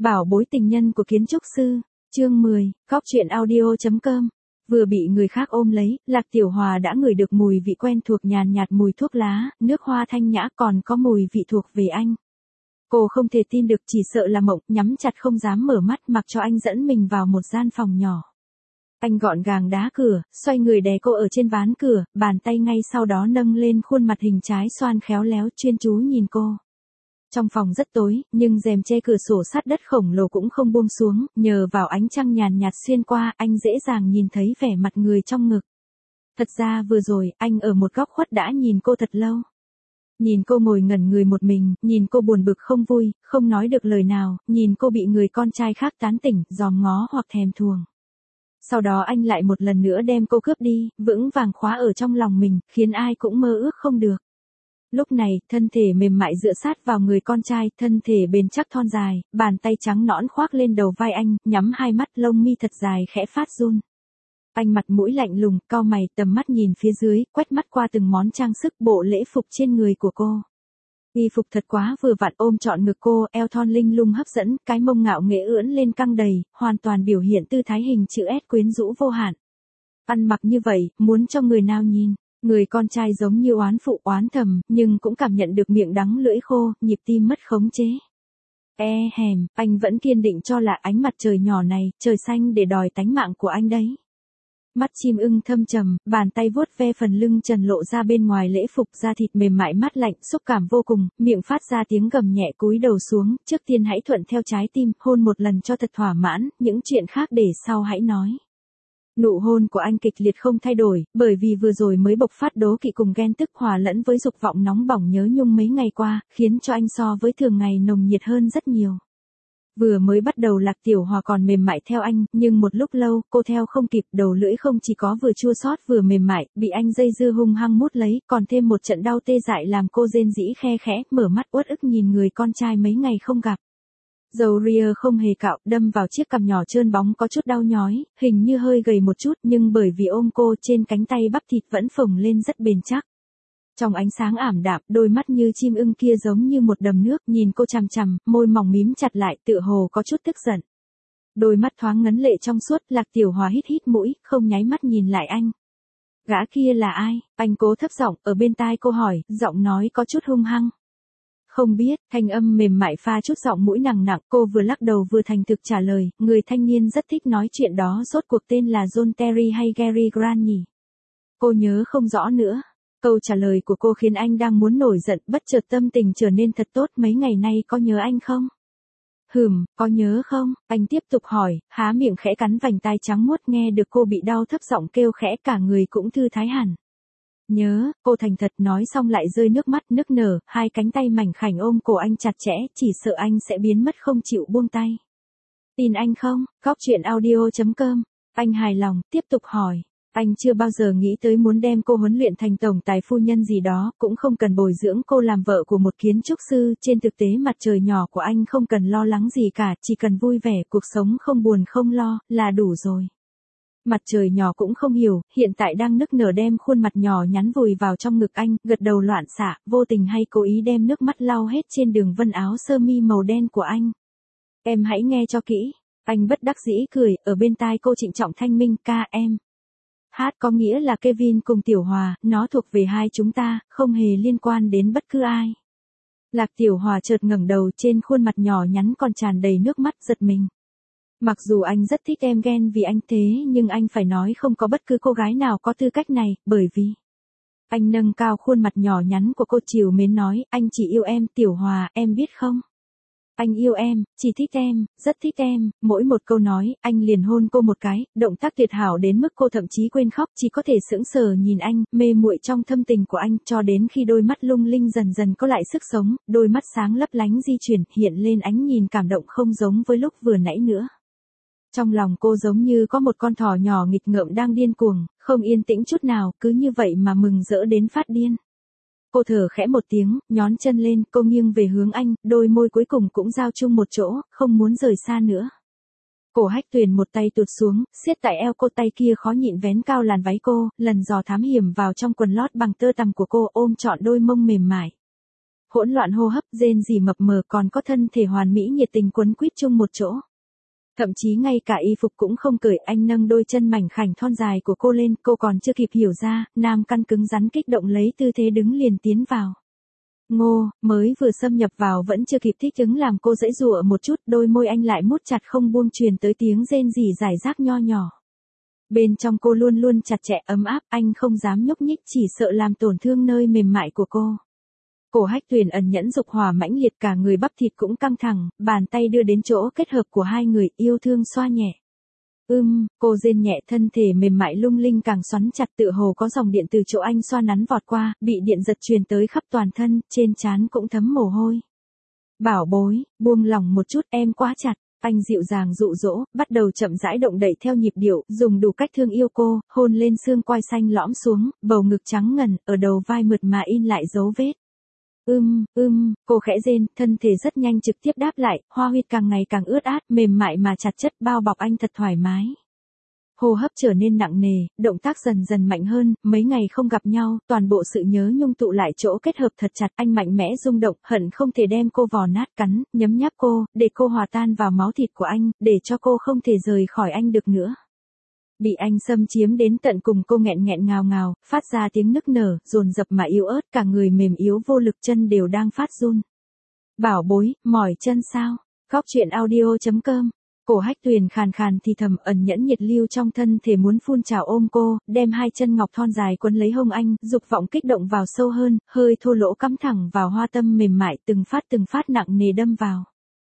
Bảo bối tình nhân của kiến trúc sư, chương 10, Cóc truyện audio.com. Vừa bị người khác ôm lấy, Lạc Tiểu Hòa đã ngửi được mùi vị quen thuộc nhàn nhạt mùi thuốc lá, nước hoa thanh nhã còn có mùi vị thuộc về anh. Cô không thể tin được, chỉ sợ là mộng, nhắm chặt không dám mở mắt mặc cho anh dẫn mình vào một gian phòng nhỏ. Anh gọn gàng đá cửa, xoay người đè cô ở trên ván cửa, bàn tay ngay sau đó nâng lên khuôn mặt hình trái xoan khéo léo chuyên chú nhìn cô. Trong phòng rất tối, nhưng rèm che cửa sổ sắt đất khổng lồ cũng không buông xuống, nhờ vào ánh trăng nhàn nhạt xuyên qua, anh dễ dàng nhìn thấy vẻ mặt người trong ngực. Thật ra vừa rồi, anh ở một góc khuất đã nhìn cô thật lâu. Nhìn cô ngồi ngẩn người một mình, nhìn cô buồn bực không vui, không nói được lời nào, nhìn cô bị người con trai khác tán tỉnh, dòm ngó hoặc thèm thuồng. Sau đó anh lại một lần nữa đem cô cướp đi, vững vàng khóa ở trong lòng mình, khiến ai cũng mơ ước không được. Lúc này, thân thể mềm mại dựa sát vào người con trai, thân thể bền chắc thon dài, bàn tay trắng nõn khoác lên đầu vai anh, nhắm hai mắt, lông mi thật dài khẽ phát run. Anh mặt mũi lạnh lùng, cau mày, tầm mắt nhìn phía dưới, quét mắt qua từng món trang sức, bộ lễ phục trên người của cô. Y phục thật quá vừa vặn ôm trọn ngực cô, eo thon linh lung hấp dẫn, cái mông ngạo nghễ ưỡn lên căng đầy, hoàn toàn biểu hiện tư thái hình chữ S quyến rũ vô hạn. Ăn mặc như vậy, muốn cho người nào nhìn. Người con trai giống như oán phụ oán thầm, nhưng cũng cảm nhận được miệng đắng lưỡi khô, nhịp tim mất khống chế. Hèm, anh vẫn kiên định cho là ánh mặt trời nhỏ này, trời xanh để đòi tánh mạng của anh đấy. Mắt chim ưng thâm trầm, bàn tay vuốt ve phần lưng trần lộ ra bên ngoài lễ phục, da thịt mềm mại mát lạnh, xúc cảm vô cùng, miệng phát ra tiếng gầm nhẹ, cúi đầu xuống, trước tiên hãy thuận theo trái tim, hôn một lần cho thật thỏa mãn, những chuyện khác để sau hãy nói. Nụ hôn của anh kịch liệt không thay đổi, bởi vì vừa rồi mới bộc phát đố kỵ cùng ghen tức hòa lẫn với dục vọng nóng bỏng nhớ nhung mấy ngày qua, khiến cho anh so với thường ngày nồng nhiệt hơn rất nhiều. Vừa mới bắt đầu Lạc Tiểu Hòa còn mềm mại theo anh, nhưng một lúc lâu, cô theo không kịp, đầu lưỡi không chỉ có vừa chua xót vừa mềm mại, bị anh dây dưa hung hăng mút lấy, còn thêm một trận đau tê dại làm cô rên rỉ khe khẽ, mở mắt uất ức nhìn người con trai mấy ngày không gặp. Dầu ria không hề cạo, đâm vào chiếc cằm nhỏ trơn bóng có chút đau nhói, hình như hơi gầy một chút, nhưng bởi vì ôm cô trên cánh tay bắp thịt vẫn phồng lên rất bền chắc. Trong ánh sáng ảm đạm, đôi mắt như chim ưng kia giống như một đầm nước, nhìn cô chằm chằm, môi mỏng mím chặt lại, tựa hồ có chút tức giận. Đôi mắt thoáng ngấn lệ trong suốt, Lạc Tiểu Hòa hít hít mũi, không nháy mắt nhìn lại anh. Gã kia là ai? Anh cố thấp giọng, ở bên tai cô hỏi, giọng nói có chút hung hăng. Không biết, thanh âm mềm mại pha chút giọng mũi nặng nặng, cô vừa lắc đầu vừa thành thực trả lời, người thanh niên rất thích nói chuyện đó rốt cuộc tên là John Terry hay Gary Grant nhỉ? Cô nhớ không rõ nữa. Câu trả lời của cô khiến anh đang muốn nổi giận, bất chợt tâm tình trở nên thật tốt, mấy ngày nay có nhớ anh không? Có nhớ không? Anh tiếp tục hỏi, há miệng khẽ cắn vành tai trắng muốt, nghe được cô bị đau thấp giọng kêu khẽ, cả người cũng thư thái hẳn. Nhớ, cô thành thật nói xong lại rơi nước mắt nức nở, hai cánh tay mảnh khảnh ôm cổ anh chặt chẽ, chỉ sợ anh sẽ biến mất không chịu buông tay. Tin anh không? Cóc truyện audio.com. Anh hài lòng, tiếp tục hỏi. Anh chưa bao giờ nghĩ tới muốn đem cô huấn luyện thành tổng tài phu nhân gì đó, cũng không cần bồi dưỡng cô làm vợ của một kiến trúc sư, trên thực tế mặt trời nhỏ của anh không cần lo lắng gì cả, chỉ cần vui vẻ, cuộc sống không buồn không lo, là đủ rồi. Mặt trời nhỏ cũng không hiểu, hiện tại đang nức nở đem khuôn mặt nhỏ nhắn vùi vào trong ngực anh, gật đầu loạn xạ, vô tình hay cố ý đem nước mắt lau hết trên đường vân áo sơ mi màu đen của anh. Em hãy nghe cho kỹ. Anh bất đắc dĩ cười, ở bên tai cô trịnh trọng thanh minh, ca em. Hát có nghĩa là Kevin cùng Tiểu Hòa, nó thuộc về hai chúng ta, không hề liên quan đến bất cứ ai. Lạc Tiểu Hòa chợt ngẩng đầu, trên khuôn mặt nhỏ nhắn còn tràn đầy nước mắt, giật mình. Mặc dù anh rất thích em ghen vì anh thế, nhưng anh phải nói không có bất cứ cô gái nào có tư cách này, bởi vì... Anh nâng cao khuôn mặt nhỏ nhắn của cô trìu mến nói, anh chỉ yêu em, Tiểu Hòa, em biết không? Anh yêu em, chỉ thích em, rất thích em, mỗi một câu nói, anh liền hôn cô một cái, động tác tuyệt hảo đến mức cô thậm chí quên khóc, chỉ có thể sững sờ nhìn anh, mê muội trong thâm tình của anh, cho đến khi đôi mắt lung linh dần dần có lại sức sống, đôi mắt sáng lấp lánh di chuyển, hiện lên ánh nhìn cảm động không giống với lúc vừa nãy nữa. Trong lòng cô giống như có một con thỏ nhỏ nghịch ngợm đang điên cuồng, không yên tĩnh chút nào, cứ như vậy mà mừng rỡ đến phát điên. Cô thở khẽ một tiếng, nhón chân lên, cô nghiêng về hướng anh, đôi môi cuối cùng cũng giao chung một chỗ, không muốn rời xa nữa. Cổ Hách Tuyền một tay tụt xuống, siết tại eo cô, tay kia khó nhịn vén cao làn váy cô, lần dò thám hiểm vào trong quần lót bằng tơ tằm của cô, ôm trọn đôi mông mềm mại. hỗn loạn hô hấp, rên rỉ mập mờ, còn có thân thể hoàn mỹ nhiệt tình quấn quýt chung một chỗ. Thậm chí ngay cả y phục cũng không cởi, anh nâng đôi chân mảnh khảnh thon dài của cô lên, cô còn chưa kịp hiểu ra, nam căn cứng rắn kích động lấy tư thế đứng liền tiến vào. Ngô, mới vừa xâm nhập vào vẫn chưa kịp thích ứng làm cô giãy giụa một chút, đôi môi anh lại mút chặt không buông, truyền tới tiếng rên rỉ rải rác nho nhỏ. Bên trong cô luôn luôn chặt chẽ ấm áp, anh không dám nhúc nhích, chỉ sợ làm tổn thương nơi mềm mại của cô. Cổ Hách Tuyền ẩn nhẫn dục hỏa mãnh liệt, cả người bắp thịt cũng căng thẳng, bàn tay đưa đến chỗ kết hợp của hai người, yêu thương xoa nhẹ. Cô rên nhẹ, thân thể mềm mại lung linh càng xoắn chặt, tựa hồ có dòng điện từ chỗ anh xoa nắn vọt qua, bị điện giật truyền tới khắp toàn thân, trên trán cũng thấm mồ hôi. Bảo bối, buông lỏng một chút, em quá chặt. Anh dịu dàng dụ dỗ, bắt đầu chậm rãi động đậy theo nhịp điệu, dùng đủ cách thương yêu cô, hôn lên xương quai xanh lõm xuống, bầu ngực trắng ngần, ở đầu vai mượt mà in lại dấu vết. Cô khẽ rên, thân thể rất nhanh trực tiếp đáp lại, hoa huyệt càng ngày càng ướt át, mềm mại mà chặt chất, bao bọc anh thật thoải mái. Hô hấp trở nên nặng nề, động tác dần dần mạnh hơn, mấy ngày không gặp nhau, toàn bộ sự nhớ nhung tụ lại chỗ kết hợp thật chặt, anh mạnh mẽ rung động, hận không thể đem cô vò nát, cắn, nhấm nháp cô, để cô hòa tan vào máu thịt của anh, để cho cô không thể rời khỏi anh được nữa. Bị anh xâm chiếm đến tận cùng, cô nghẹn nghẹn ngào ngào, phát ra tiếng nức nở, dồn dập mà yếu ớt, cả người mềm yếu vô lực, chân đều đang phát run. Bảo bối, mỏi chân sao? Góc truyện audio.com. Cổ Hách Tuyền khàn khàn thì thầm, ẩn nhẫn nhiệt lưu trong thân thể muốn phun trào ôm cô, đem hai chân ngọc thon dài quấn lấy hông anh, dục vọng kích động vào sâu hơn, hơi thô lỗ cắm thẳng vào hoa tâm mềm mại, từng phát nặng nề đâm vào.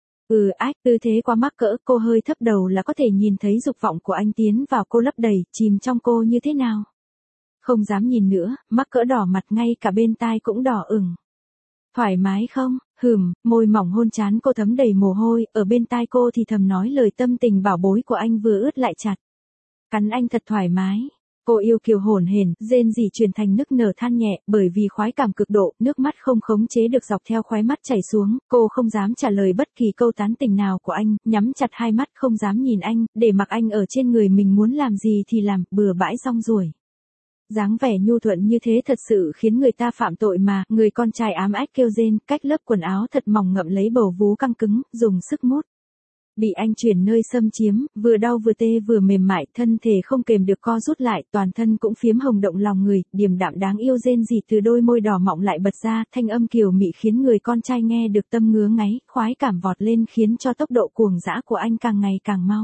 Tư thế quá mắc cỡ, cô hơi thấp đầu là có thể nhìn thấy dục vọng của anh tiến vào cô, lấp đầy, chìm trong cô như thế nào. Không dám nhìn nữa, mắc cỡ đỏ mặt, ngay cả bên tai cũng đỏ ửng. Thoải mái không? Môi mỏng hôn trán cô thấm đầy mồ hôi, ở bên tai cô thì thầm nói lời tâm tình bảo bối của anh vừa ướt lại chặt. Cắn anh thật thoải mái. Cô yêu kiều hổn hển, rên rỉ truyền thành nức nở than nhẹ, bởi vì khoái cảm cực độ, nước mắt không khống chế được dọc theo khóe mắt chảy xuống, cô không dám trả lời bất kỳ câu tán tình nào của anh, nhắm chặt hai mắt không dám nhìn anh, để mặc anh ở trên người mình, muốn làm gì thì làm, bừa bãi rong ruổi. Dáng vẻ nhu thuận như thế thật sự khiến người ta phạm tội mà, người con trai ám ách kêu rên, cách lớp quần áo thật mỏng ngậm lấy bầu vú căng cứng, dùng sức mút. Bị anh chuyển nơi xâm chiếm, vừa đau vừa tê vừa mềm mại, thân thể không kềm được co rút lại, toàn thân cũng phiếm hồng động lòng người, điềm đạm đáng yêu rên rỉ từ đôi môi đỏ mọng lại bật ra, thanh âm kiều mị khiến người con trai nghe được tâm ngứa ngáy, khoái cảm vọt lên khiến cho tốc độ cuồng dã của anh càng ngày càng mau.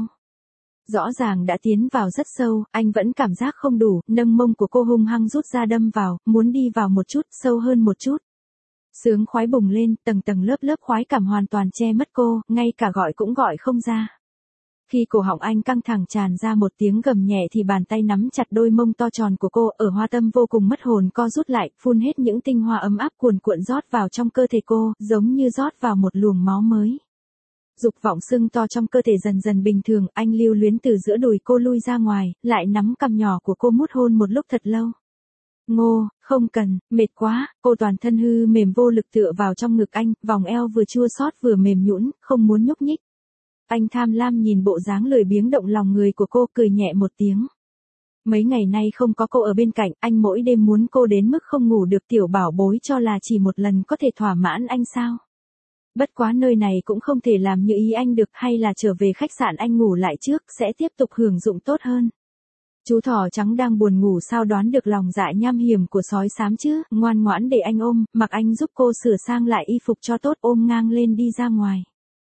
Rõ ràng đã tiến vào rất sâu, anh vẫn cảm giác không đủ, nâng mông của cô hung hăng rút ra đâm vào, muốn đi vào một chút, sâu hơn một chút. Sướng khoái bùng lên, tầng tầng lớp lớp khoái cảm hoàn toàn che mất cô, ngay cả gọi cũng gọi không ra. Khi cổ họng anh căng thẳng tràn ra một tiếng gầm nhẹ thì bàn tay nắm chặt đôi mông to tròn của cô, ở hoa tâm vô cùng mất hồn co rút lại, phun hết những tinh hoa ấm áp cuồn cuộn rót vào trong cơ thể cô, giống như rót vào một luồng máu mới. Dục vọng sưng to trong cơ thể dần dần bình thường, anh lưu luyến từ giữa đùi cô lui ra ngoài, lại nắm cằm nhỏ của cô mút hôn một lúc thật lâu. Ngô, không cần, mệt quá, cô toàn thân hư mềm vô lực tựa vào trong ngực anh, vòng eo vừa chua xót vừa mềm nhũn, không muốn nhúc nhích. Anh tham lam nhìn bộ dáng lười biếng động lòng người của cô, cười nhẹ một tiếng. Mấy ngày nay không có cô ở bên cạnh, anh mỗi đêm muốn cô đến mức không ngủ được, tiểu bảo bối cho là chỉ một lần có thể thỏa mãn anh sao? Bất quá nơi này cũng không thể làm như ý anh được, hay là trở về khách sạn anh ngủ lại trước, sẽ tiếp tục hưởng dụng tốt hơn. Chú thỏ trắng đang buồn ngủ sao đoán được lòng dạ nham hiểm của sói xám chứ, ngoan ngoãn để anh ôm, mặc anh giúp cô sửa sang lại y phục cho tốt, ôm ngang lên đi ra ngoài.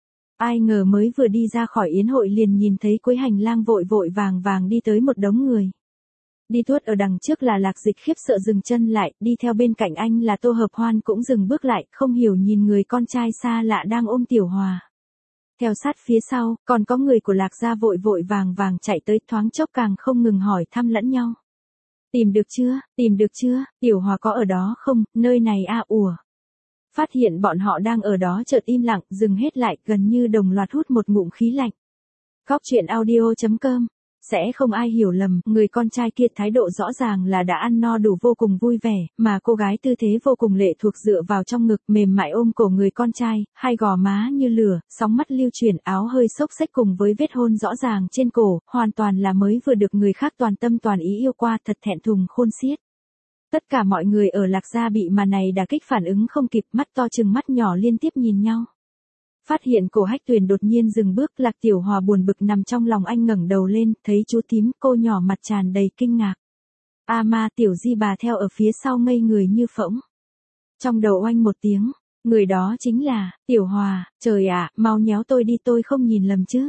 Ai ngờ mới vừa đi ra khỏi yến hội liền nhìn thấy cuối hành lang vội vội vàng vàng đi tới một đống người. Đi tuốt ở đằng trước là Lạc Dịch khiếp sợ dừng chân lại, đi theo bên cạnh anh là Tô Hợp Hoan cũng dừng bước lại, không hiểu nhìn người con trai xa lạ đang ôm Tiểu Hòa. Theo sát phía sau, còn có người của Lạc gia vội vội vàng vàng chạy tới, thoáng chốc càng không ngừng hỏi thăm lẫn nhau. Tìm được chưa, Tiểu Hòa có ở đó không, nơi này ủa. Phát hiện bọn họ đang ở đó chợt im lặng, dừng hết lại, gần như đồng loạt hút một ngụm khí lạnh. Góc truyện audio.com. Sẽ không ai hiểu lầm, người con trai kia thái độ rõ ràng là đã ăn no đủ vô cùng vui vẻ, mà cô gái tư thế vô cùng lệ thuộc dựa vào trong ngực mềm mại ôm cổ người con trai, hai gò má như lửa, sóng mắt lưu chuyển, áo hơi xốc xếch cùng với vết hôn rõ ràng trên cổ, hoàn toàn là mới vừa được người khác toàn tâm toàn ý yêu qua, thật thẹn thùng khôn xiết. Tất cả mọi người ở Lạc Gia bị màn này đả kích phản ứng không kịp, mắt to trừng mắt nhỏ liên tiếp nhìn nhau. Phát hiện Cổ Hách Tuyền đột nhiên dừng bước, Lạc Tiểu Hòa buồn bực nằm trong lòng anh ngẩng đầu lên, thấy chú tím, cô nhỏ mặt tràn đầy kinh ngạc. A ma, Tiểu Di bà theo ở phía sau ngây người như phỗng. Trong đầu oanh một tiếng, người đó chính là Tiểu Hòa. Trời ạ, mau nhéo tôi đi, tôi không nhìn lầm chứ.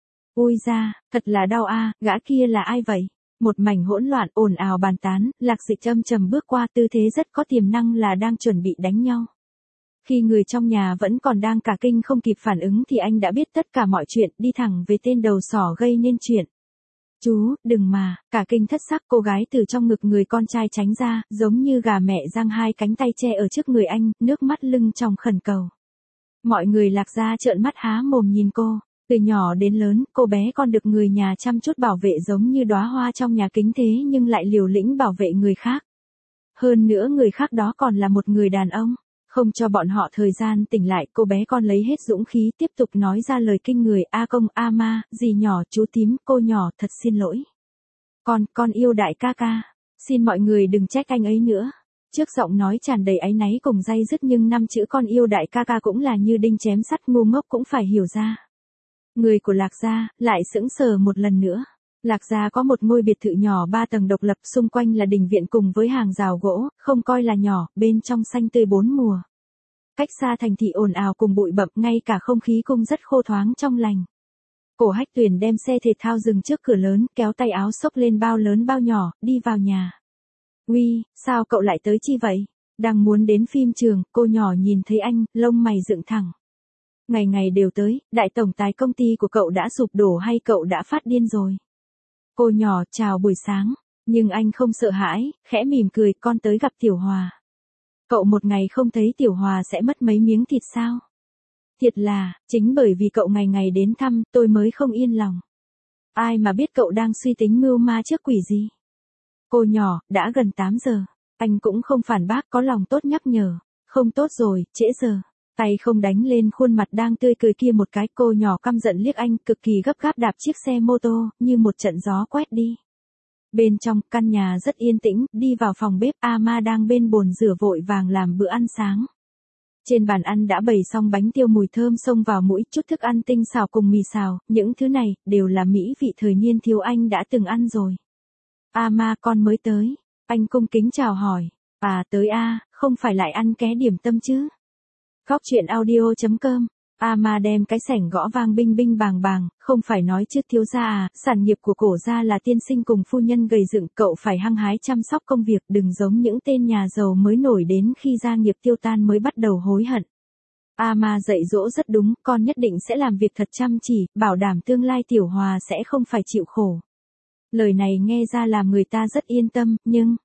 Ui da, thật là đau a, gã kia là ai vậy? Một mảnh hỗn loạn ồn ào bàn tán, Lạc Dịch âm trầm bước qua, tư thế rất có tiềm năng là đang chuẩn bị đánh nhau. Khi người trong nhà vẫn còn đang cả kinh không kịp phản ứng thì anh đã biết tất cả mọi chuyện, đi thẳng về tên đầu sỏ gây nên chuyện. Chú, đừng mà, cả kinh thất sắc, cô gái từ trong ngực người con trai tránh ra, giống như gà mẹ giang hai cánh tay che ở trước người anh, nước mắt lưng tròng khẩn cầu. Mọi người Lạc Gia trợn mắt há mồm nhìn cô. Từ nhỏ đến lớn, cô bé còn được người nhà chăm chút bảo vệ giống như đóa hoa trong nhà kính thế nhưng lại liều lĩnh bảo vệ người khác. Hơn nữa người khác đó còn là một người đàn ông. Không cho bọn họ thời gian tỉnh lại, cô bé con lấy hết dũng khí tiếp tục nói ra lời kinh người. A công, a ma, dì nhỏ, chú tím, cô nhỏ, thật xin lỗi. Con yêu đại ca ca. Xin mọi người đừng trách anh ấy nữa. Trước giọng nói tràn đầy áy náy cùng day dứt nhưng 5 chữ con yêu đại ca ca cũng là như đinh chém sắt, ngu ngốc cũng phải hiểu ra. Người của Lạc Gia lại sững sờ một lần nữa. Lạc Gia có một ngôi biệt thự nhỏ 3 tầng độc lập, xung quanh là đình viện cùng với hàng rào gỗ, không coi là nhỏ, bên trong xanh tươi 4 mùa. Cách xa thành thị ồn ào cùng bụi bặm, ngay cả không khí cũng rất khô thoáng trong lành. Cổ Hách Tuyền đem xe thể thao dừng trước cửa lớn, kéo tay áo xốc lên bao lớn bao nhỏ, đi vào nhà. Uy, sao cậu lại tới chi vậy? Đang muốn đến phim trường, cô nhỏ nhìn thấy anh, lông mày dựng thẳng. Ngày ngày đều tới, đại tổng tài công ty của cậu đã sụp đổ hay cậu đã phát điên rồi? Cô nhỏ chào buổi sáng, nhưng anh không sợ hãi, khẽ mỉm cười, con tới gặp Tiểu Hòa. Cậu một ngày không thấy Tiểu Hòa sẽ mất mấy miếng thịt sao? Thiệt là, chính bởi vì cậu ngày ngày đến thăm, tôi mới không yên lòng. Ai mà biết cậu đang suy tính mưu ma trước quỷ gì? Cô nhỏ, đã gần 8 giờ. Anh cũng không phản bác, có lòng tốt nhắc nhở. Không tốt rồi, trễ giờ. Tay không đánh lên khuôn mặt đang tươi cười kia một cái, cô nhỏ căm giận liếc anh, cực kỳ gấp gáp đạp chiếc xe mô tô, như một trận gió quét đi. Bên trong, căn nhà rất yên tĩnh, đi vào phòng bếp, A Ma đang bên bồn rửa vội vàng làm bữa ăn sáng. Trên bàn ăn đã bày xong bánh tiêu mùi thơm xông vào mũi, chút thức ăn tinh xào cùng mì xào, những thứ này, đều là mỹ vị thời niên thiếu anh đã từng ăn rồi. A Ma, con mới tới. Anh cung kính chào hỏi. À tới a, không phải lại ăn ké điểm tâm chứ? Góc chuyện audio.com. A Ma đem cái sẻng gõ vang binh binh bàng bàng, không phải nói chứ thiếu gia à, sản nghiệp của cổ gia là tiên sinh cùng phu nhân gầy dựng, cậu phải hăng hái chăm sóc công việc, đừng giống những tên nhà giàu mới nổi đến khi gia nghiệp tiêu tan mới bắt đầu hối hận. A Ma dạy dỗ rất đúng, con nhất định sẽ làm việc thật chăm chỉ, bảo đảm tương lai Tiểu Hòa sẽ không phải chịu khổ. Lời này nghe ra làm người ta rất yên tâm, nhưng...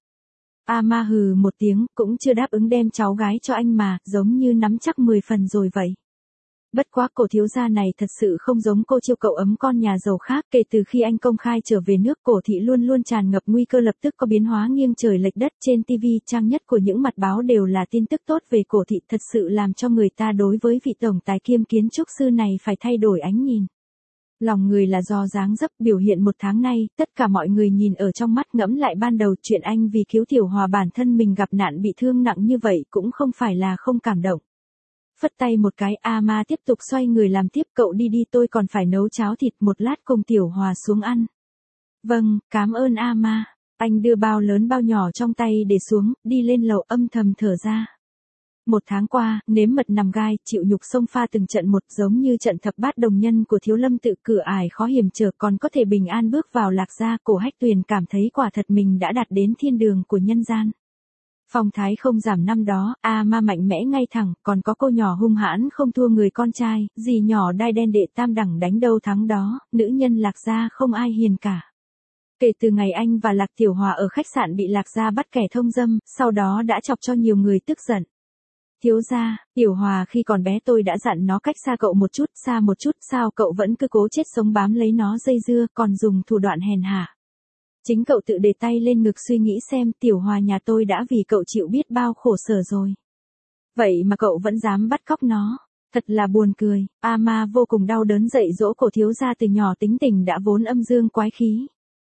A Ma hừ một tiếng, cũng chưa đáp ứng đem cháu gái cho anh mà, giống như nắm chắc 10 phần rồi vậy. Bất quá cổ thiếu gia này thật sự không giống cô chiêu cậu ấm con nhà giàu khác, kể từ khi anh công khai trở về nước, cổ thị luôn luôn tràn ngập nguy cơ lập tức có biến hóa nghiêng trời lệch đất. Trên TV trang nhất của những mặt báo đều là tin tức tốt về cổ thị, thật sự làm cho người ta đối với vị tổng tài kiêm kiến trúc sư này phải thay đổi ánh nhìn. Lòng người là do dáng dấp, biểu hiện một tháng nay, tất cả mọi người nhìn ở trong mắt. Ngẫm lại ban đầu chuyện anh vì cứu Tiểu Hòa bản thân mình gặp nạn bị thương nặng như vậy cũng không phải là không cảm động. Phất tay một cái, A Ma tiếp tục xoay người làm tiếp, cậu đi đi, tôi còn phải nấu cháo thịt, một lát cùng Tiểu Hòa xuống ăn. Vâng, cảm ơn A Ma. Anh đưa bao lớn bao nhỏ trong tay để xuống, đi lên lầu âm thầm thở ra. Một tháng qua, nếm mật nằm gai, chịu nhục sông pha từng trận một, giống như trận thập bát đồng nhân của Thiếu Lâm tự, cửa ải khó hiểm trở còn có thể bình an bước vào Lạc Gia. Cổ Hách Tuyền cảm thấy quả thật mình đã đạt đến thiên đường của nhân gian. Phong thái không giảm năm đó, A Ma mạnh mẽ ngay thẳng, còn có cô nhỏ hung hãn không thua người con trai, dì nhỏ đai đen đệ tam đẳng đánh đâu thắng đó, nữ nhân Lạc Gia không ai hiền cả. Kể từ ngày anh và Lạc Tiểu Hòa ở khách sạn bị Lạc Gia bắt kẻ thông dâm, sau đó đã chọc cho nhiều người tức giận. Thiếu gia, Tiểu Hòa khi còn bé tôi đã dặn nó cách xa cậu một chút, xa một chút, sao cậu vẫn cứ cố chết sống bám lấy nó dây dưa, còn dùng thủ đoạn hèn hạ. Chính cậu tự để tay lên ngực suy nghĩ xem, Tiểu Hòa nhà tôi đã vì cậu chịu biết bao khổ sở rồi. Vậy mà cậu vẫn dám bắt cóc nó. Thật là buồn cười. A Ma vô cùng đau đớn dạy dỗ cổ thiếu gia từ nhỏ, tính tình đã vốn âm dương quái khí.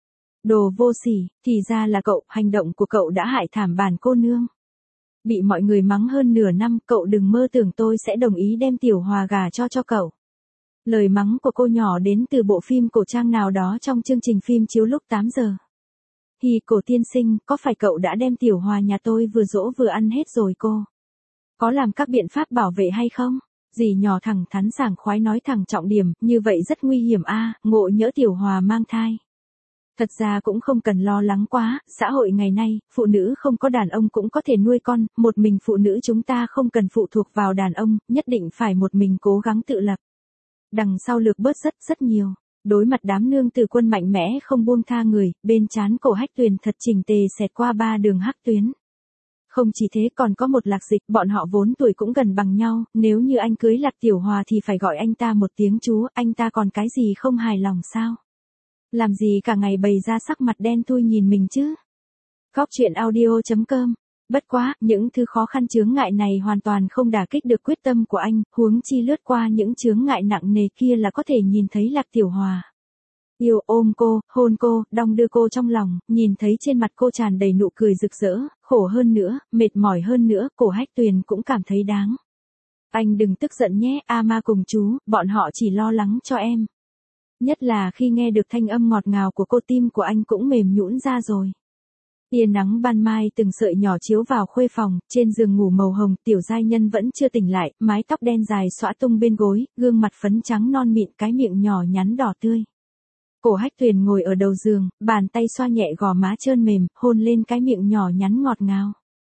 Đồ vô sỉ, thì ra là cậu, hành động của cậu đã hại thảm bản cô nương. Bị mọi người mắng hơn nửa năm, cậu đừng mơ tưởng tôi sẽ đồng ý đem Tiểu Hòa gả cho cậu. Lời mắng của cô nhỏ đến từ bộ phim cổ trang nào đó trong chương trình phim chiếu lúc 8 giờ. Hi Cổ tiên sinh, có phải cậu đã đem Tiểu Hòa nhà tôi vừa dỗ vừa ăn hết rồi cô? Có làm các biện pháp bảo vệ hay không? Dì nhỏ thẳng thắn sảng khoái nói thẳng trọng điểm, như vậy rất nguy hiểm a, ngộ nhỡ Tiểu Hòa mang thai. Thật ra cũng không cần lo lắng quá, xã hội ngày nay, phụ nữ không có đàn ông cũng có thể nuôi con, một mình phụ nữ chúng ta không cần phụ thuộc vào đàn ông, nhất định phải một mình cố gắng tự lập. Đằng sau lược bớt rất nhiều. Đối mặt đám nương tử quân mạnh mẽ không buông tha người, bên trán cổ Hách Tuyền thật chỉnh tề xẹt qua 3 đường hắc tuyến. Không chỉ thế còn có một Lạc Dịch, bọn họ vốn tuổi cũng gần bằng nhau, nếu như anh cưới Lạc Tiểu Hòa thì phải gọi anh ta một tiếng chú, anh ta còn cái gì không hài lòng sao? Làm gì cả ngày bày ra sắc mặt đen thui nhìn mình chứ? Góc truyện audio.com. Bất quá, những thứ khó khăn chướng ngại này hoàn toàn không đả kích được quyết tâm của anh, huống chi lướt qua những chướng ngại nặng nề kia là có thể nhìn thấy Lạc Tiểu Hòa. Yêu ôm cô, hôn cô, đong đưa cô trong lòng, nhìn thấy trên mặt cô tràn đầy nụ cười rực rỡ, khổ hơn nữa, mệt mỏi hơn nữa, cổ Hách Tuyền cũng cảm thấy đáng. Anh đừng tức giận nhé, ma cùng chú, bọn họ chỉ lo lắng cho em. Nhất là khi nghe được thanh âm ngọt ngào của cô, tim của anh cũng mềm nhũn ra rồi. Tia nắng ban mai từng sợi nhỏ chiếu vào khuê phòng, trên giường ngủ màu hồng, tiểu giai nhân vẫn chưa tỉnh lại, mái tóc đen dài xõa tung bên gối, gương mặt phấn trắng non mịn, cái miệng nhỏ nhắn đỏ tươi. Cổ Hách Tuyền ngồi ở đầu giường, bàn tay xoa nhẹ gò má trơn mềm, hôn lên cái miệng nhỏ nhắn ngọt ngào.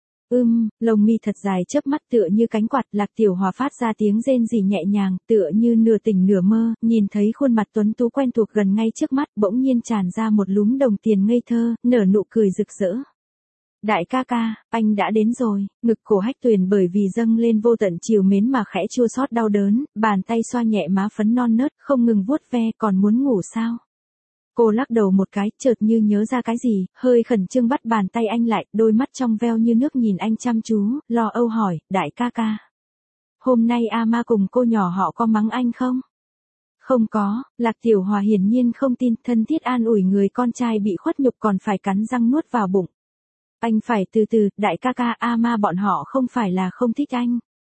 Lông mi thật dài chớp mắt tựa như cánh quạt, Lạc Tiểu Hòa phát ra tiếng rên rỉ nhẹ nhàng, tựa như nửa tỉnh nửa mơ, nhìn thấy khuôn mặt tuấn tú quen thuộc gần ngay trước mắt, bỗng nhiên tràn ra một lúm đồng tiền ngây thơ, nở nụ cười rực rỡ. Đại ca ca, anh đã đến rồi, ngực cổ Hách Tuyền bởi vì dâng lên vô tận trìu mến mà khẽ chua xót đau đớn, bàn tay xoa nhẹ má phấn non nớt, không ngừng vuốt ve, còn muốn ngủ sao? Cô lắc đầu một cái, chợt như nhớ ra cái gì, hơi khẩn trương bắt bàn tay anh lại, đôi mắt trong veo như nước nhìn anh chăm chú, lo âu hỏi, đại ca ca. Hôm nay ma cùng cô nhỏ họ có mắng anh không? Không có, Lạc Tiểu Hòa hiển nhiên không tin, thân thiết an ủi người con trai bị khuất nhục còn phải cắn răng nuốt vào bụng. Anh phải từ từ, đại ca ca, ma bọn họ không phải là không thích anh.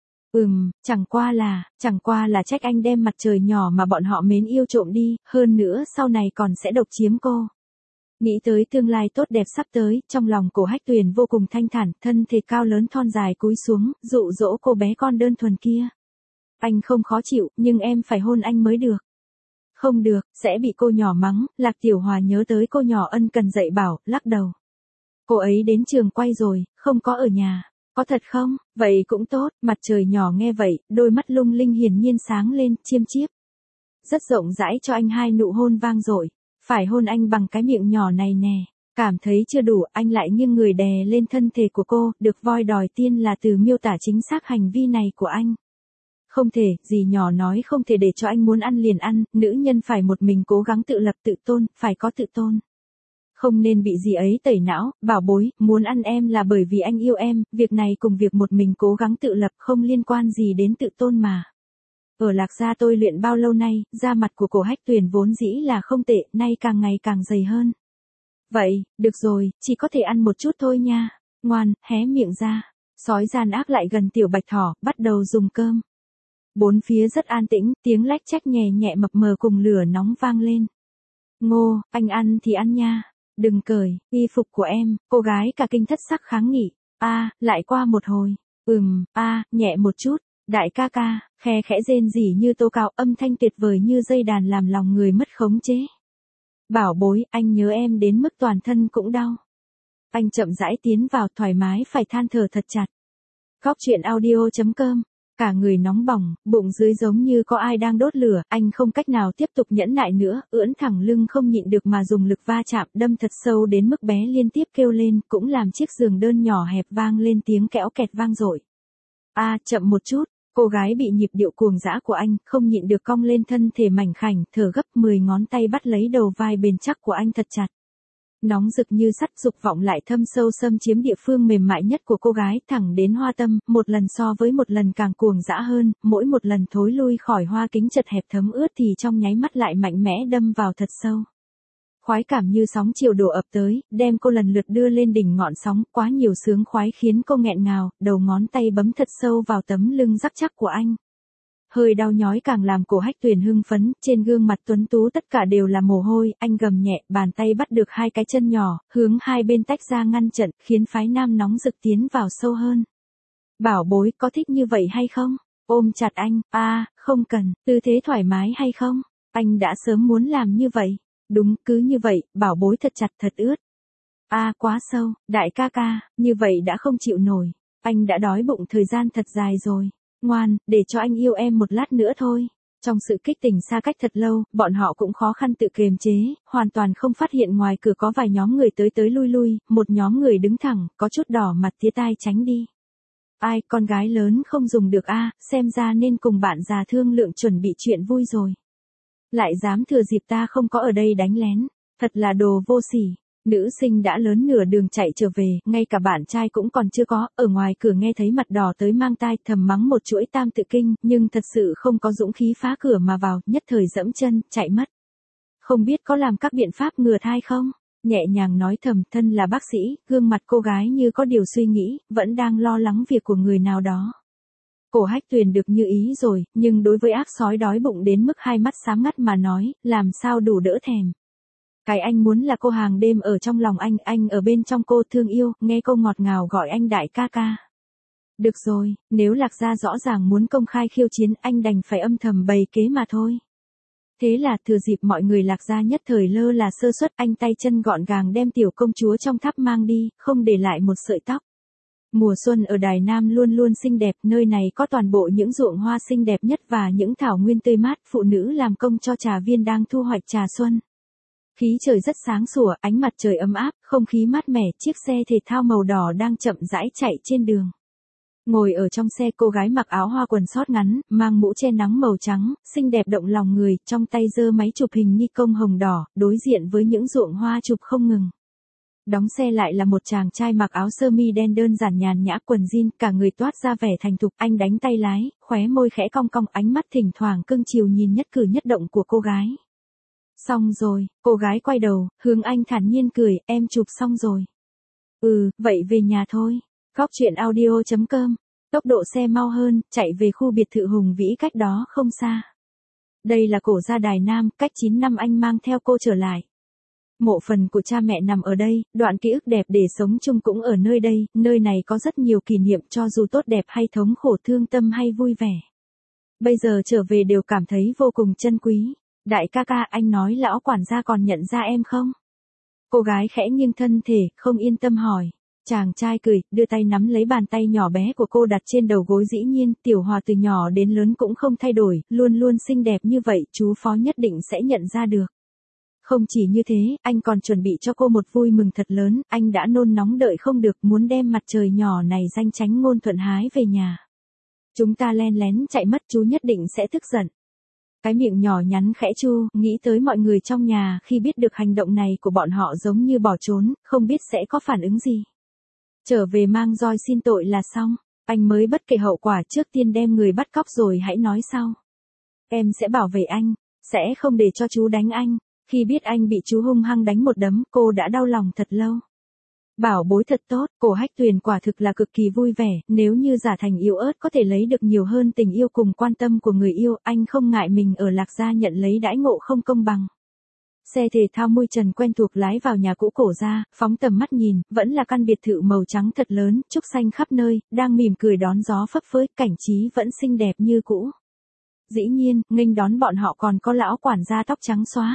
Chẳng qua là trách anh đem mặt trời nhỏ mà bọn họ mến yêu trộm đi, hơn nữa sau này còn sẽ độc chiếm cô. Nghĩ tới tương lai tốt đẹp sắp tới, trong lòng cổ Hách Tuyền vô cùng thanh thản, thân thể cao lớn thon dài cúi xuống, dụ dỗ cô bé con đơn thuần kia. Anh không khó chịu, nhưng em phải hôn anh mới được. Không được, sẽ bị cô nhỏ mắng, Lạc Tiểu Hòa nhớ tới cô nhỏ ân cần dạy bảo, lắc đầu. Cô ấy đến trường quay rồi, không có ở nhà. Có thật không? Vậy cũng tốt, mặt trời nhỏ nghe vậy, đôi mắt lung linh hiển nhiên sáng lên, chiêm chiếp. Rất rộng rãi cho anh 2 nụ hôn vang dội. Phải hôn anh bằng cái miệng nhỏ này nè. Cảm thấy chưa đủ, anh lại nghiêng người đè lên thân thể của cô, được voi đòi tiên là từ miêu tả chính xác hành vi này của anh. Không thể, dì nhỏ nói không thể để cho anh muốn ăn liền ăn, nữ nhân phải một mình cố gắng tự lập tự tôn, phải có tự tôn. Không nên bị dì ấy tẩy não, bảo bối, muốn ăn em là bởi vì anh yêu em, việc này cùng việc một mình cố gắng tự lập không liên quan gì đến tự tôn mà. Ở Lạc Gia tôi luyện bao lâu nay, da mặt của cổ Hách Tuyền vốn dĩ là không tệ, nay càng ngày càng dày hơn. Vậy, được rồi, chỉ có thể ăn một chút thôi nha. Ngoan, hé miệng ra. Sói gian ác lại gần tiểu bạch thỏ, bắt đầu dùng cơm. Bốn phía rất an tĩnh, tiếng lách chách nhẹ nhẹ mập mờ cùng lửa nóng vang lên. Ngô, anh ăn thì ăn nha. Đừng cởi, y phục của em, cô gái cả kinh thất sắc kháng nghị. Lại qua một hồi. Nhẹ một chút. Đại ca ca, khe khẽ rên rỉ như tố cao, âm thanh tuyệt vời như dây đàn làm lòng người mất khống chế. Bảo bối, anh nhớ em đến mức toàn thân cũng đau. Anh chậm rãi tiến vào, thoải mái phải than thở thật chặt. Góc truyện audio.com. Cả người nóng bỏng, bụng dưới giống như có ai đang đốt lửa, anh không cách nào tiếp tục nhẫn nại nữa, ưỡn thẳng lưng không nhịn được mà dùng lực va chạm, đâm thật sâu đến mức bé liên tiếp kêu lên, cũng làm chiếc giường đơn nhỏ hẹp vang lên tiếng kẽo kẹt vang dội. Chậm một chút, cô gái bị nhịp điệu cuồng dã của anh, không nhịn được cong lên thân thể mảnh khảnh, thở gấp 10 ngón tay bắt lấy đầu vai bền chắc của anh thật chặt. Nóng rực như sắt, dục vọng lại thâm sâu xâm chiếm địa phương mềm mại nhất của cô gái, thẳng đến hoa tâm, một lần so với một lần càng cuồng dã hơn, mỗi một lần thối lui khỏi hoa kính chật hẹp thấm ướt thì trong nháy mắt lại mạnh mẽ đâm vào thật sâu. Khoái cảm như sóng chiều đổ ập tới, đem cô lần lượt đưa lên đỉnh ngọn sóng, quá nhiều sướng khoái khiến cô nghẹn ngào, đầu ngón tay bấm thật sâu vào tấm lưng rắn chắc của anh. Hơi đau nhói càng làm cổ Hách Tuyền hưng phấn, trên gương mặt tuấn tú tất cả đều là mồ hôi, anh gầm nhẹ, bàn tay bắt được hai cái chân nhỏ, hướng hai bên tách ra ngăn trận, khiến phái nam nóng rực tiến vào sâu hơn. Bảo bối, có thích như vậy hay không? Ôm chặt anh, không cần, tư thế thoải mái hay không? Anh đã sớm muốn làm như vậy. Đúng, cứ như vậy, bảo bối thật chặt thật ướt. Quá sâu, đại ca ca, như vậy đã không chịu nổi. Anh đã đói bụng thời gian thật dài rồi. Ngoan, để cho anh yêu em một lát nữa thôi. Trong sự kích tình xa cách thật lâu, bọn họ cũng khó khăn tự kiềm chế, hoàn toàn không phát hiện ngoài cửa có vài nhóm người tới tới lui lui, một nhóm người đứng thẳng, có chút đỏ mặt tía tai tránh đi. Ai, con gái lớn không dùng được xem ra nên cùng bạn già thương lượng chuẩn bị chuyện vui rồi. Lại dám thừa dịp ta không có ở đây đánh lén, thật là đồ vô sỉ. Nữ sinh đã lớn nửa đường chạy trở về, ngay cả bạn trai cũng còn chưa có, ở ngoài cửa nghe thấy mặt đỏ tới mang tai thầm mắng một chuỗi tam tự kinh, nhưng thật sự không có dũng khí phá cửa mà vào, nhất thời dẫm chân, chạy mất. Không biết có làm các biện pháp ngừa thai không? Nhẹ nhàng nói thầm, thân là bác sĩ, gương mặt cô gái như có điều suy nghĩ, vẫn đang lo lắng việc của người nào đó. Cổ Hách Tuyền được như ý rồi, nhưng đối với ác sói đói bụng đến mức hai mắt sáng ngắt mà nói, làm sao đủ đỡ thèm. Cái anh muốn là cô hàng đêm ở trong lòng anh ở bên trong cô thương yêu, nghe cô ngọt ngào gọi anh đại ca ca. Được rồi, nếu Lạc Gia rõ ràng muốn công khai khiêu chiến, anh đành phải âm thầm bày kế mà thôi. Thế là thừa dịp mọi người Lạc Gia nhất thời lơ là sơ suất, anh tay chân gọn gàng đem tiểu công chúa trong tháp mang đi, không để lại một sợi tóc. Mùa xuân ở Đài Nam luôn luôn xinh đẹp, nơi này có toàn bộ những ruộng hoa xinh đẹp nhất và những thảo nguyên tươi mát, phụ nữ làm công cho trà viên đang thu hoạch trà xuân. Khí trời rất sáng sủa, ánh mặt trời ấm áp, không khí mát mẻ, chiếc xe thể thao màu đỏ đang chậm rãi chạy trên đường. Ngồi ở trong xe cô gái mặc áo hoa quần sót ngắn, mang mũ che nắng màu trắng, xinh đẹp động lòng người, trong tay giơ máy chụp hình Nikon hồng đỏ, đối diện với những ruộng hoa chụp không ngừng. Đóng xe lại là một chàng trai mặc áo sơ mi đen đơn giản nhàn nhã quần jean, cả người toát ra vẻ thành thục, anh đánh tay lái, khóe môi khẽ cong cong, ánh mắt thỉnh thoảng cưng chiều nhìn nhất cử nhất động của cô gái. Xong rồi, cô gái quay đầu, hướng anh thản nhiên cười, em chụp xong rồi. Vậy về nhà thôi. Góc truyện audio.com, tốc độ xe mau hơn, chạy về khu biệt thự hùng vĩ cách đó không xa. Đây là cổ gia Đài Nam, cách 9 năm anh mang theo cô trở lại. Mộ phần của cha mẹ nằm ở đây, đoạn ký ức đẹp để sống chung cũng ở nơi đây, nơi này có rất nhiều kỷ niệm cho dù tốt đẹp hay thống khổ, thương tâm hay vui vẻ. Bây giờ trở về đều cảm thấy vô cùng trân quý. Đại ca ca, anh nói lão quản gia còn nhận ra em không? Cô gái khẽ nghiêng thân thể, không yên tâm hỏi. Chàng trai cười, đưa tay nắm lấy bàn tay nhỏ bé của cô đặt trên đầu gối, dĩ nhiên, Tiểu Hòa từ nhỏ đến lớn cũng không thay đổi, luôn luôn xinh đẹp như vậy, chú phó nhất định sẽ nhận ra được. Không chỉ như thế, anh còn chuẩn bị cho cô một vui mừng thật lớn, anh đã nôn nóng đợi không được, muốn đem mặt trời nhỏ này danh chánh ngôn thuận hái về nhà. Chúng ta len lén chạy mất, chú nhất định sẽ tức giận. Cái miệng nhỏ nhắn khẽ chu, nghĩ tới mọi người trong nhà khi biết được hành động này của bọn họ giống như bỏ trốn, không biết sẽ có phản ứng gì. Trở về mang roi xin tội là xong, anh mới bất kể hậu quả, trước tiên đem người bắt cóc rồi hãy nói sau. Em sẽ bảo vệ anh, sẽ không để cho chú đánh anh. Khi biết anh bị chú hung hăng đánh một đấm, cô đã đau lòng thật lâu. Bảo bối thật tốt, cổ Hách Tuyền quả thực là cực kỳ vui vẻ, nếu như giả thành yếu ớt có thể lấy được nhiều hơn tình yêu cùng quan tâm của người yêu, anh không ngại mình ở Lạc Gia nhận lấy đãi ngộ không công bằng. Xe thể thao mui trần quen thuộc lái vào nhà cũ cổ gia, phóng tầm mắt nhìn, vẫn là căn biệt thự màu trắng thật lớn, trúc xanh khắp nơi, đang mỉm cười đón gió phấp phới, cảnh trí vẫn xinh đẹp như cũ. Dĩ nhiên, nghênh đón bọn họ còn có lão quản gia tóc trắng xóa.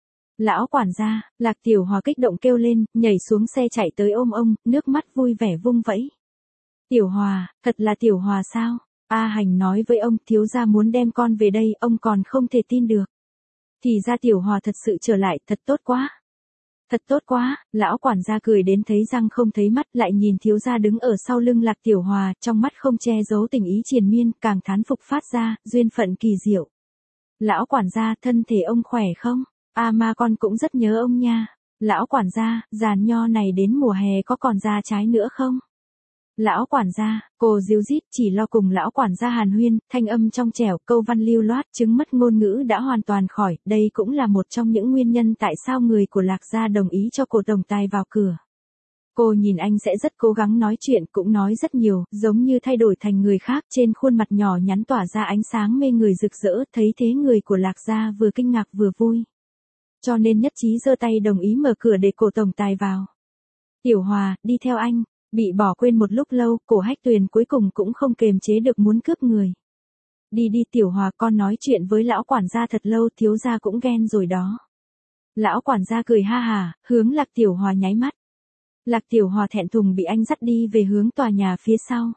Lão quản gia, Lạc Tiểu Hòa kích động kêu lên, nhảy xuống xe chạy tới ôm ông, nước mắt vui vẻ vung vẫy. Tiểu Hòa, thật là Tiểu Hòa sao? A Hành nói với ông, thiếu gia muốn đem con về đây, ông còn không thể tin được. Thì ra Tiểu Hòa thật sự trở lại, thật tốt quá. Thật tốt quá, lão quản gia cười đến thấy răng không thấy mắt, lại nhìn thiếu gia đứng ở sau lưng Lạc Tiểu Hòa, trong mắt không che giấu tình ý triền miên, càng thán phục phát ra, duyên phận kỳ diệu. Lão quản gia, thân thể ông khỏe không? Mà con cũng rất nhớ ông nha. Lão quản gia, giàn nho này đến mùa hè có còn ra trái nữa không? Lão quản gia, cô díu dít chỉ lo cùng lão quản gia hàn huyên, thanh âm trong trẻo, câu văn lưu loát, chứng mất ngôn ngữ đã hoàn toàn khỏi, đây cũng là một trong những nguyên nhân tại sao người của Lạc gia đồng ý cho cô tổng tài vào cửa. Cô nhìn anh sẽ rất cố gắng nói chuyện, cũng nói rất nhiều, giống như thay đổi thành người khác, trên khuôn mặt nhỏ nhắn tỏa ra ánh sáng mê người rực rỡ, thấy thế người của Lạc gia vừa kinh ngạc vừa vui. Cho nên nhất trí giơ tay đồng ý mở cửa để cổ tổng tài vào. Tiểu Hòa, đi theo anh. Bị bỏ quên một lúc lâu, cổ Hách Tuyền cuối cùng cũng không kềm chế được muốn cướp người. Đi đi Tiểu Hòa, con nói chuyện với lão quản gia thật lâu, thiếu gia cũng ghen rồi đó. Lão quản gia cười ha hà, hướng Lạc Tiểu Hòa nháy mắt. Lạc Tiểu Hòa thẹn thùng bị anh dắt đi về hướng tòa nhà phía sau.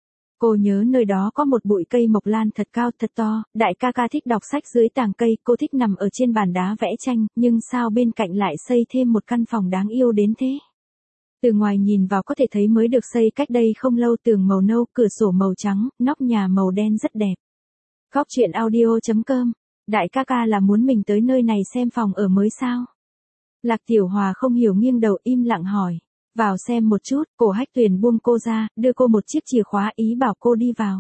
Cô nhớ nơi đó có một bụi cây mộc lan thật cao thật to, đại ca ca thích đọc sách dưới tàng cây, cô thích nằm ở trên bàn đá vẽ tranh, nhưng sao bên cạnh lại xây thêm một căn phòng đáng yêu đến thế? Từ ngoài nhìn vào có thể thấy mới được xây cách đây không lâu, tường màu nâu, cửa sổ màu trắng, nóc nhà màu đen rất đẹp. Góc truyện audio.com. Đại ca ca là muốn mình tới nơi này xem phòng ở mới sao? Lạc Tiểu Hòa không hiểu nghiêng đầu im lặng hỏi. Vào xem một chút, cổ Hách Tuyền buông cô ra, đưa cô một chiếc chìa khóa ý bảo cô đi vào.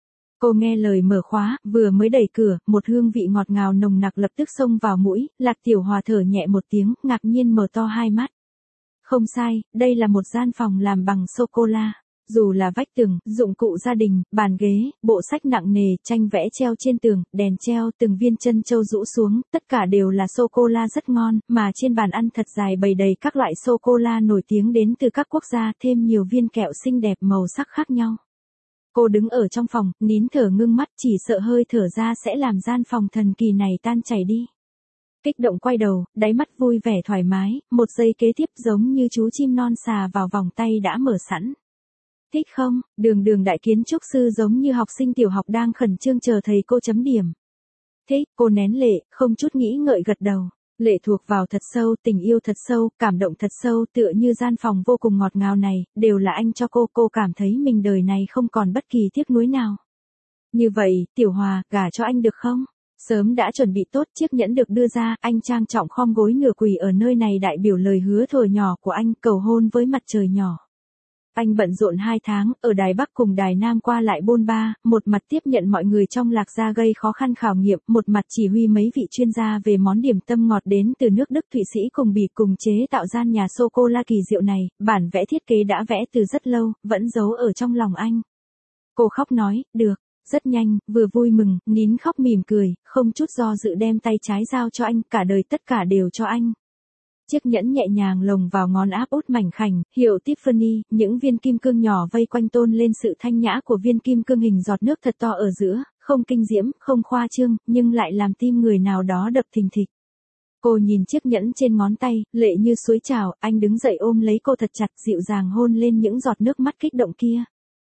Cô nghe lời mở khóa, vừa mới đẩy cửa, một hương vị ngọt ngào nồng nặc lập tức xông vào mũi, Lạc Tiểu Hòa thở nhẹ một tiếng, ngạc nhiên mở to hai mắt. Không sai, đây là một gian phòng làm bằng sô-cô-la. Dù là vách tường, dụng cụ gia đình, bàn ghế, bộ sách nặng nề, tranh vẽ treo trên tường, đèn treo, từng viên chân châu rũ xuống, tất cả đều là sô-cô-la rất ngon, mà trên bàn ăn thật dài bày đầy các loại sô-cô-la nổi tiếng đến từ các quốc gia, thêm nhiều viên kẹo xinh đẹp màu sắc khác nhau. Cô đứng ở trong phòng, nín thở ngưng mắt, chỉ sợ hơi thở ra sẽ làm gian phòng thần kỳ này tan chảy đi. Kích động quay đầu, đáy mắt vui vẻ thoải mái, một giây kế tiếp giống như chú chim non xà vào vòng tay đã mở sẵn. Thích không? Đường đại kiến trúc sư giống như học sinh tiểu học đang khẩn trương chờ thầy cô chấm điểm. Thích, cô nén lệ, không chút nghĩ ngợi gật đầu. Lệ thuộc vào thật sâu, tình yêu thật sâu, cảm động thật sâu, tựa như gian phòng vô cùng ngọt ngào này, đều là anh cho cô cảm thấy mình đời này không còn bất kỳ tiếc nuối nào. Như vậy, Tiểu Hòa, gả cho anh được không? Sớm đã chuẩn bị tốt, chiếc nhẫn được đưa ra, anh trang trọng khom gối nửa quỳ ở nơi này đại biểu lời hứa thổi nhỏ của anh, cầu hôn với mặt trời nhỏ. Anh bận rộn 2 tháng, ở Đài Bắc cùng Đài Nam qua lại bôn ba, một mặt tiếp nhận mọi người trong Lạc gia gây khó khăn khảo nghiệm, một mặt chỉ huy mấy vị chuyên gia về món điểm tâm ngọt đến từ nước Đức Thụy Sĩ cùng Bỉ cùng chế tạo gian nhà sô-cô-la kỳ diệu này, bản vẽ thiết kế đã vẽ từ rất lâu, vẫn giấu ở trong lòng anh. Cô khóc nói, được. Rất nhanh, vừa vui mừng, nín khóc mỉm cười, không chút do dự đem tay trái giao cho anh, cả đời tất cả đều cho anh. Chiếc nhẫn nhẹ nhàng lồng vào ngón áp út mảnh khảnh, hiệu Tiffany, những viên kim cương nhỏ vây quanh tôn lên sự thanh nhã của viên kim cương hình giọt nước thật to ở giữa, không kinh diễm, không khoa trương, nhưng lại làm tim người nào đó đập thình thịch. Cô nhìn chiếc nhẫn trên ngón tay, lệ như suối trào, anh đứng dậy ôm lấy cô thật chặt, dịu dàng hôn lên những giọt nước mắt kích động kia.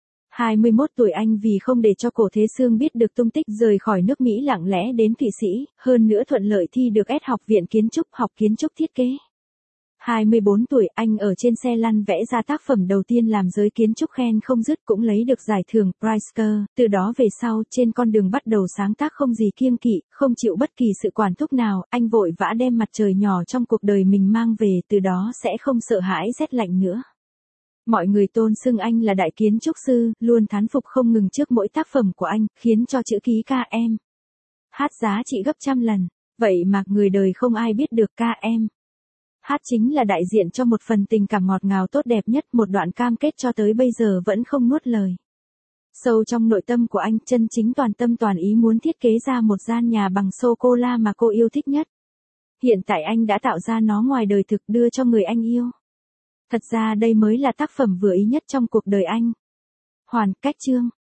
21 tuổi anh vì không để cho Cổ Thế Sương biết được tung tích rời khỏi nước Mỹ lặng lẽ đến Thụy Sĩ, hơn nữa thuận lợi thi được S học viện kiến trúc học kiến trúc thiết kế. 24 tuổi anh ở trên xe lăn vẽ ra tác phẩm đầu tiên làm giới kiến trúc khen không dứt cũng lấy được giải thưởng Pritzker, từ đó về sau trên con đường bắt đầu sáng tác không gì kiêng kỵ, không chịu bất kỳ sự quản thúc nào, anh vội vã đem mặt trời nhỏ trong cuộc đời mình mang về, từ đó sẽ không sợ hãi rét lạnh nữa. Mọi người tôn xưng anh là đại kiến trúc sư, luôn thán phục không ngừng trước mỗi tác phẩm của anh, khiến cho chữ ký KM hát giá trị gấp trăm lần. Vậy mà người đời không ai biết được KM hát chính là đại diện cho một phần tình cảm ngọt ngào tốt đẹp nhất, một đoạn cam kết cho tới bây giờ vẫn không nuốt lời. Sâu trong nội tâm của anh, chân chính toàn tâm toàn ý muốn thiết kế ra một gian nhà bằng sô-cô-la mà cô yêu thích nhất. Hiện tại anh đã tạo ra nó ngoài đời thực đưa cho người anh yêu. Thật ra đây mới là tác phẩm vừa ý nhất trong cuộc đời anh. Hoàn, cách chương.